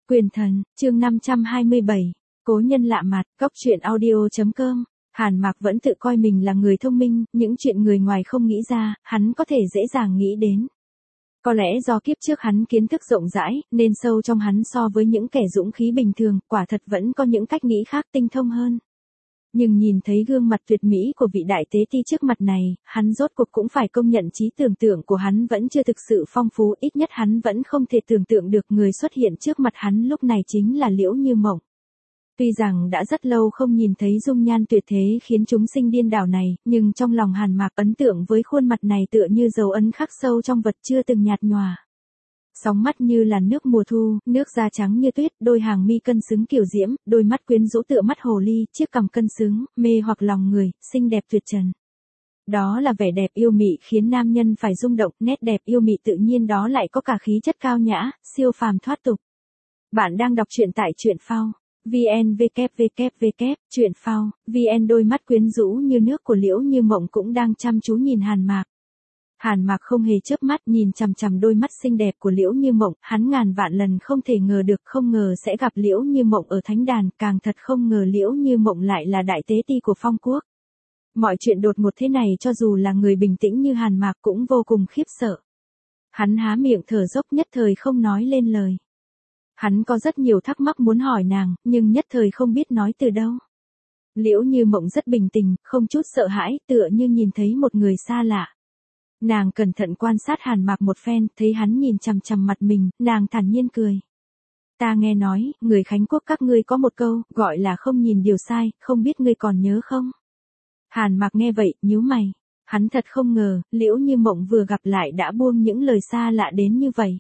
Quyền thần, chương 527, cố nhân lạ mặt, góc truyện audio.com. Hàn Mạc vẫn tự coi mình là người thông minh, những chuyện người ngoài không nghĩ ra, hắn có thể dễ dàng nghĩ đến. Có lẽ do kiếp trước hắn kiến thức rộng rãi, nên sâu trong hắn so với những kẻ dũng khí bình thường, quả thật vẫn có những cách nghĩ khác tinh thông hơn. Nhưng nhìn thấy gương mặt tuyệt mỹ của vị đại tế ti trước mặt này, hắn rốt cuộc cũng phải công nhận trí tưởng tượng của hắn vẫn chưa thực sự phong phú, ít nhất hắn vẫn không thể tưởng tượng được người xuất hiện trước mặt hắn lúc này chính là Liễu Như Mộng. Tuy rằng đã rất lâu không nhìn thấy dung nhan tuyệt thế khiến chúng sinh điên đảo này, nhưng trong lòng Hàn Mạc ấn tượng với khuôn mặt này tựa như dấu ấn khắc sâu trong vật chưa từng nhạt nhòa. Sóng mắt như là nước mùa thu, nước da trắng như tuyết, đôi hàng mi cân xứng kiểu diễm, đôi mắt quyến rũ tựa mắt hồ ly, chiếc cằm cân xứng, mê hoặc lòng người, xinh đẹp tuyệt trần. Đó là vẻ đẹp yêu mị khiến nam nhân phải rung động, nét đẹp yêu mị tự nhiên đó lại có cả khí chất cao nhã, siêu phàm thoát tục. Bạn đang đọc truyện tại truyện phao. Truyện phao, VN. Đôi mắt quyến rũ như nước của Liễu Như Mộng cũng đang chăm chú nhìn Hàn Mạc. Hàn Mạc không hề chớp mắt nhìn chằm chằm đôi mắt xinh đẹp của Liễu Như Mộng, hắn ngàn vạn lần không thể ngờ được, không ngờ sẽ gặp Liễu Như Mộng ở thánh đàn, càng thật không ngờ Liễu Như Mộng lại là đại tế ti của Phong Quốc. Mọi chuyện đột ngột thế này cho dù là người bình tĩnh như Hàn Mạc cũng vô cùng khiếp sợ. Hắn há miệng thở dốc nhất thời không nói lên lời. Hắn có rất nhiều thắc mắc muốn hỏi nàng, nhưng nhất thời không biết nói từ đâu. Liễu Như Mộng rất bình tĩnh, không chút sợ hãi, tựa như nhìn thấy một người xa lạ. Nàng cẩn thận quan sát Hàn Mạc một phen, thấy hắn nhìn chằm chằm mặt mình, nàng thản nhiên cười. Ta nghe nói, người Khánh Quốc các ngươi có một câu, gọi là không nhìn điều sai, không biết ngươi còn nhớ không? Hàn Mạc nghe vậy, nhíu mày. Hắn thật không ngờ, Liễu Như Mộng vừa gặp lại đã buông những lời xa lạ đến như vậy.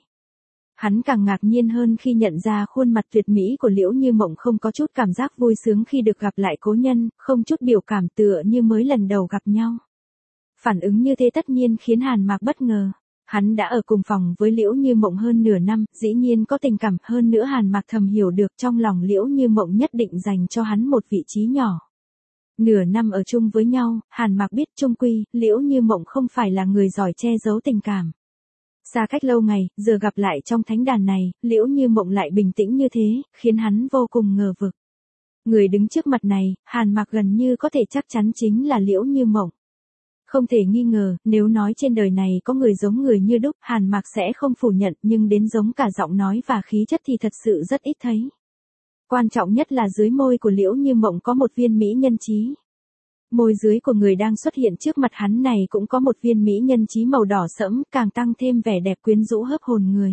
Hắn càng ngạc nhiên hơn khi nhận ra khuôn mặt tuyệt mỹ của Liễu Như Mộng không có chút cảm giác vui sướng khi được gặp lại cố nhân, không chút biểu cảm tựa như mới lần đầu gặp nhau. Phản ứng như thế tất nhiên khiến Hàn Mạc bất ngờ. Hắn đã ở cùng phòng với Liễu Như Mộng hơn nửa năm, dĩ nhiên có tình cảm, hơn nữa Hàn Mạc thầm hiểu được trong lòng Liễu Như Mộng nhất định dành cho hắn một vị trí nhỏ. Nửa năm ở chung với nhau, Hàn Mạc biết chung quy, Liễu Như Mộng không phải là người giỏi che giấu tình cảm. Xa cách lâu ngày, giờ gặp lại trong thánh đàn này, Liễu Như Mộng lại bình tĩnh như thế, khiến hắn vô cùng ngờ vực. Người đứng trước mặt này, Hàn Mạc gần như có thể chắc chắn chính là Liễu Như Mộng. Không thể nghi ngờ, nếu nói trên đời này có người giống người như đúc, Hàn Mạc sẽ không phủ nhận, nhưng đến giống cả giọng nói và khí chất thì thật sự rất ít thấy. Quan trọng nhất là dưới môi của Liễu Như Mộng có một viên mỹ nhân chí. Môi dưới của người đang xuất hiện trước mặt hắn này cũng có một viên mỹ nhân chí màu đỏ sẫm, càng tăng thêm vẻ đẹp quyến rũ hấp hồn người.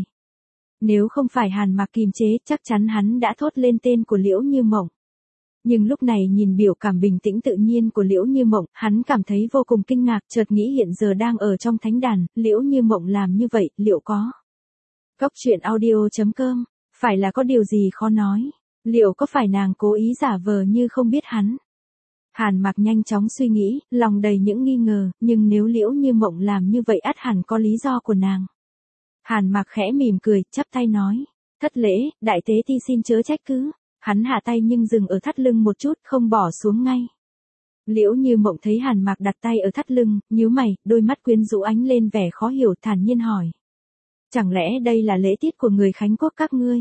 Nếu không phải Hàn Mạc kiềm chế, chắc chắn hắn đã thốt lên tên của Liễu Như Mộng. Nhưng lúc này nhìn biểu cảm bình tĩnh tự nhiên của Liễu Như Mộng, hắn cảm thấy vô cùng kinh ngạc, chợt nghĩ hiện giờ đang ở trong thánh đàn, Liễu Như Mộng làm như vậy, liệu có? Góc truyện audio.com, phải là có điều gì khó nói? Liệu có phải nàng cố ý giả vờ như không biết hắn? Hàn Mạc nhanh chóng suy nghĩ, lòng đầy những nghi ngờ, nhưng nếu Liễu Như Mộng làm như vậy ắt hẳn có lý do của nàng. Hàn Mạc khẽ mỉm cười, chắp tay nói, thất lễ, đại tế ti xin chớ trách cứ. Hắn hạ tay nhưng dừng ở thắt lưng một chút, không bỏ xuống ngay. Liễu Như Mộng thấy Hàn Mạc đặt tay ở thắt lưng, nhíu mày, đôi mắt quyến rũ ánh lên vẻ khó hiểu, thản nhiên hỏi. Chẳng lẽ đây là lễ tiết của người Khánh Quốc các ngươi?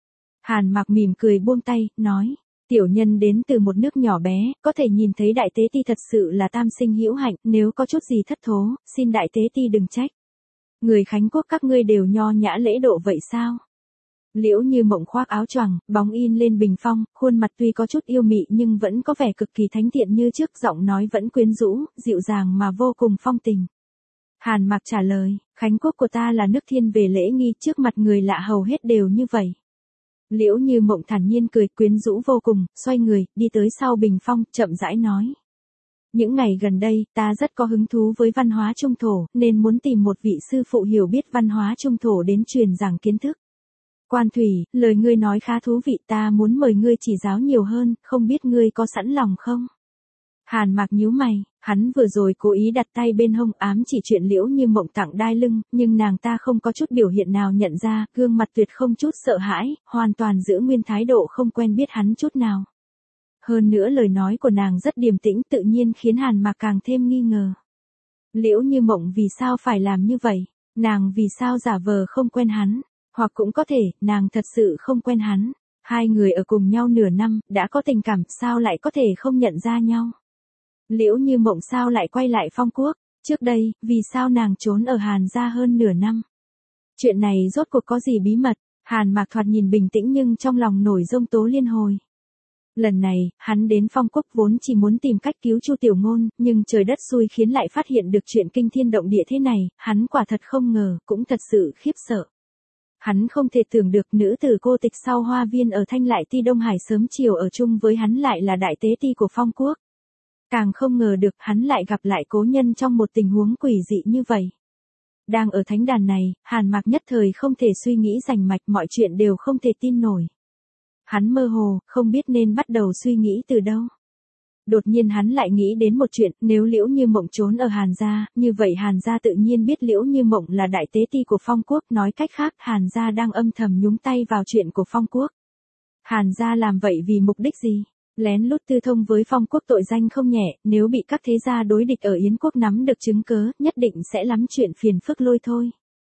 Hàn Mạc mỉm cười buông tay, nói. Tiểu nhân đến từ một nước nhỏ bé, có thể nhìn thấy đại tế ti thật sự là tam sinh hữu hạnh, nếu có chút gì thất thố, xin đại tế ti đừng trách. Người Khánh Quốc các ngươi đều nho nhã lễ độ vậy sao? Liễu Như Mộng khoác áo choàng, bóng in lên bình phong, khuôn mặt tuy có chút yêu mị nhưng vẫn có vẻ cực kỳ thánh thiện như trước, giọng nói vẫn quyến rũ, dịu dàng mà vô cùng phong tình. Hàn Mạc trả lời, Khánh Quốc của ta là nước thiên về lễ nghi, trước mặt người lạ hầu hết đều như vậy. Liễu Như Mộng thản nhiên cười, quyến rũ vô cùng, xoay người, đi tới sau bình phong, chậm rãi nói. Những ngày gần đây, ta rất có hứng thú với văn hóa Trung Thổ, nên muốn tìm một vị sư phụ hiểu biết văn hóa Trung Thổ đến truyền giảng kiến thức. Quan Thủy, lời ngươi nói khá thú vị, ta muốn mời ngươi chỉ giáo nhiều hơn, không biết ngươi có sẵn lòng không? Hàn Mạc nhíu mày, hắn vừa rồi cố ý đặt tay bên hông ám chỉ chuyện Liễu Như Mộng tặng đai lưng, nhưng nàng ta không có chút biểu hiện nào nhận ra, gương mặt tuyệt không chút sợ hãi, hoàn toàn giữ nguyên thái độ không quen biết hắn chút nào. Hơn nữa lời nói của nàng rất điềm tĩnh tự nhiên khiến Hàn Mạc càng thêm nghi ngờ. Liễu Như Mộng vì sao phải làm như vậy? Nàng vì sao giả vờ không quen hắn? Hoặc cũng có thể, nàng thật sự không quen hắn. Hai người ở cùng nhau nửa năm, đã có tình cảm, sao lại có thể không nhận ra nhau? Liễu Như Mộng sao lại quay lại Phong Quốc? Trước đây, vì sao nàng trốn ở Hàn gia hơn nửa năm? Chuyện này rốt cuộc có gì bí mật? Hàn Mạc thoạt nhìn bình tĩnh nhưng trong lòng nổi giông tố liên hồi. Lần này, hắn đến Phong Quốc vốn chỉ muốn tìm cách cứu Chu Tiểu Ngôn, nhưng trời đất xui khiến lại phát hiện được chuyện kinh thiên động địa thế này, hắn quả thật không ngờ, cũng thật sự khiếp sợ. Hắn không thể tưởng được nữ tử cô tịch sau hoa viên ở Thanh Lại Ti Đông Hải sớm chiều ở chung với hắn lại là đại tế ti của Phong Quốc. Càng không ngờ được hắn lại gặp lại cố nhân trong một tình huống quỷ dị như vậy. Đang ở thánh đàn này, Hàn Mạc nhất thời không thể suy nghĩ rành mạch, mọi chuyện đều không thể tin nổi. Hắn mơ hồ, không biết nên bắt đầu suy nghĩ từ đâu. Đột nhiên hắn lại nghĩ đến một chuyện, nếu Liễu Như Mộng trốn ở Hàn gia, như vậy Hàn gia tự nhiên biết Liễu Như Mộng là đại tế ti của Phong Quốc, nói cách khác Hàn gia đang âm thầm nhúng tay vào chuyện của Phong Quốc. Hàn gia làm vậy vì mục đích gì? Lén lút tư thông với Phong Quốc tội danh không nhẹ, nếu bị các thế gia đối địch ở Yến Quốc nắm được chứng cớ, nhất định sẽ lắm chuyện phiền phức lôi thôi.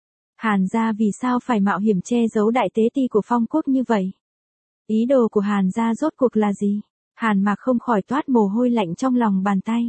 Hàn gia vì sao phải mạo hiểm che giấu đại tế ti của Phong Quốc như vậy? Ý đồ của Hàn gia rốt cuộc là gì? Hàn Mạc không khỏi toát mồ hôi lạnh trong lòng bàn tay.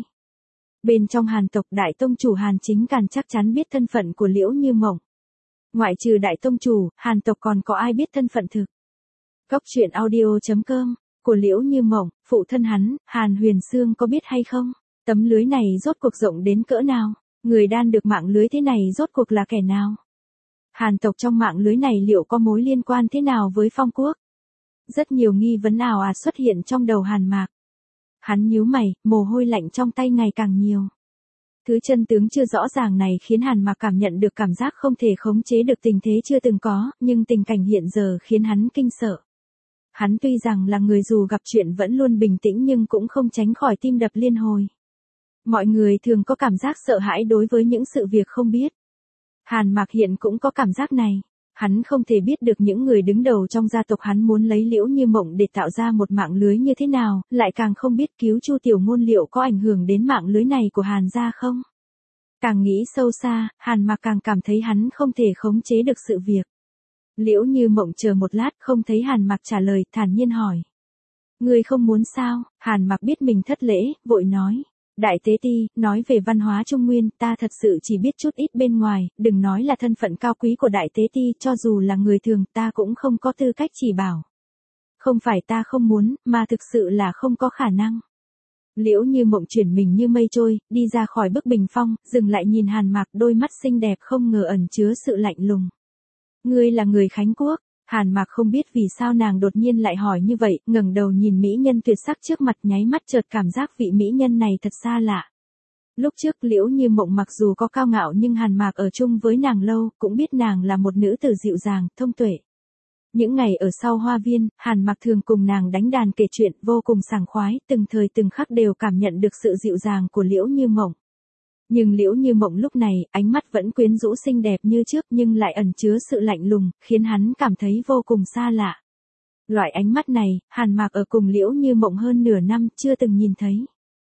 Bên trong Hàn tộc đại tông chủ Hàn Chính Càn chắc chắn biết thân phận của Liễu Như Mộng. Ngoại trừ đại tông chủ, Hàn tộc còn có ai biết thân phận thực? Cốc truyện audio.com của Liễu Như Mộng, phụ thân hắn, Hàn Huyền Sương có biết hay không? Tấm lưới này rốt cuộc rộng đến cỡ nào? Người đan được mạng lưới thế này rốt cuộc là kẻ nào? Hàn tộc trong mạng lưới này liệu có mối liên quan thế nào với Phong Quốc? Rất nhiều nghi vấn ảo ạt xuất hiện trong đầu Hàn Mạc. Hắn nhíu mày, mồ hôi lạnh trong tay ngày càng nhiều. Thứ chân tướng chưa rõ ràng này khiến Hàn Mạc cảm nhận được cảm giác không thể khống chế được tình thế chưa từng có, nhưng tình cảnh hiện giờ khiến hắn kinh sợ. Hắn tuy rằng là người dù gặp chuyện vẫn luôn bình tĩnh nhưng cũng không tránh khỏi tim đập liên hồi. Mọi người thường có cảm giác sợ hãi đối với những sự việc không biết. Hàn Mạc hiện cũng có cảm giác này. Hắn không thể biết được những người đứng đầu trong gia tộc hắn muốn lấy Liễu Như Mộng để tạo ra một mạng lưới như thế nào, lại càng không biết cứu Chu Tiểu Ngôn liệu có ảnh hưởng đến mạng lưới này của Hàn gia không. Càng nghĩ sâu xa, Hàn Mạc càng cảm thấy hắn không thể khống chế được sự việc. Liễu Như Mộng chờ một lát không thấy Hàn Mạc trả lời, thản nhiên hỏi. Ngươi không muốn sao? Hàn Mạc biết mình thất lễ, vội nói. Đại tế ti, nói về văn hóa Trung Nguyên, ta thật sự chỉ biết chút ít bên ngoài, đừng nói là thân phận cao quý của đại tế ti, cho dù là người thường, ta cũng không có tư cách chỉ bảo. Không phải ta không muốn, mà thực sự là không có khả năng. Liễu Như Mộng chuyển mình như mây trôi, đi ra khỏi bức bình phong, dừng lại nhìn Hàn Mạc, đôi mắt xinh đẹp không ngờ ẩn chứa sự lạnh lùng. Ngươi là người Khánh Quốc? Hàn Mạc không biết vì sao nàng đột nhiên lại hỏi như vậy, ngẩng đầu nhìn mỹ nhân tuyệt sắc trước mặt, nháy mắt chợt cảm giác vị mỹ nhân này thật xa lạ. Lúc trước Liễu Như Mộng mặc dù có cao ngạo nhưng Hàn Mạc ở chung với nàng lâu, cũng biết nàng là một nữ tử dịu dàng, thông tuệ. Những ngày ở sau hoa viên, Hàn Mạc thường cùng nàng đánh đàn kể chuyện, vô cùng sảng khoái, từng thời từng khắc đều cảm nhận được sự dịu dàng của Liễu Như Mộng. Nhưng Liễu Như Mộng lúc này, ánh mắt vẫn quyến rũ xinh đẹp như trước nhưng lại ẩn chứa sự lạnh lùng, khiến hắn cảm thấy vô cùng xa lạ. Loại ánh mắt này, Hàn Mạc ở cùng Liễu Như Mộng hơn nửa năm chưa từng nhìn thấy.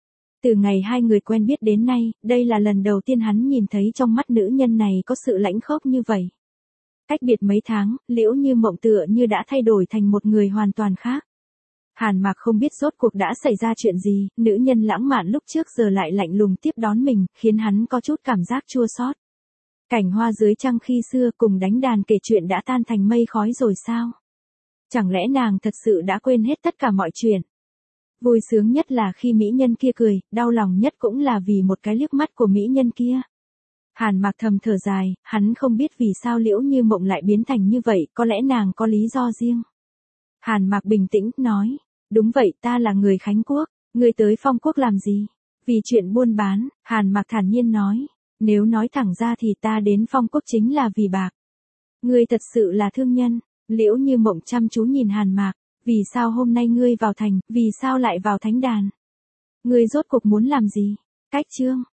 Từ ngày hai người quen biết đến nay, đây là lần đầu tiên hắn nhìn thấy trong mắt nữ nhân này có sự lãnh khốc như vậy. Cách biệt mấy tháng, Liễu Như Mộng tựa như đã thay đổi thành một người hoàn toàn khác. Hàn Mạc không biết rốt cuộc đã xảy ra chuyện gì, nữ nhân lãng mạn lúc trước giờ lại lạnh lùng tiếp đón mình, khiến hắn có chút cảm giác chua xót. Cảnh hoa dưới trăng khi xưa cùng đánh đàn kể chuyện đã tan thành mây khói rồi sao? Chẳng lẽ nàng thật sự đã quên hết tất cả mọi chuyện? Vui sướng nhất là khi mỹ nhân kia cười, đau lòng nhất cũng là vì một cái liếc mắt của mỹ nhân kia. Hàn Mạc thầm thở dài, hắn không biết vì sao Liễu Như Mộng lại biến thành như vậy, có lẽ nàng có lý do riêng. Hàn Mạc bình tĩnh, nói. Đúng vậy, ta là người Khánh Quốc, ngươi tới Phong Quốc làm gì? Vì chuyện buôn bán, Hàn Mạc thản nhiên nói. Nếu nói thẳng ra thì ta đến Phong Quốc chính là vì bạc. Ngươi thật sự là thương nhân. Liễu Như Mộng chăm chú nhìn Hàn Mạc. Vì sao hôm nay ngươi vào thành, vì sao lại vào thánh đàn? Ngươi rốt cuộc muốn làm gì? Cách chương.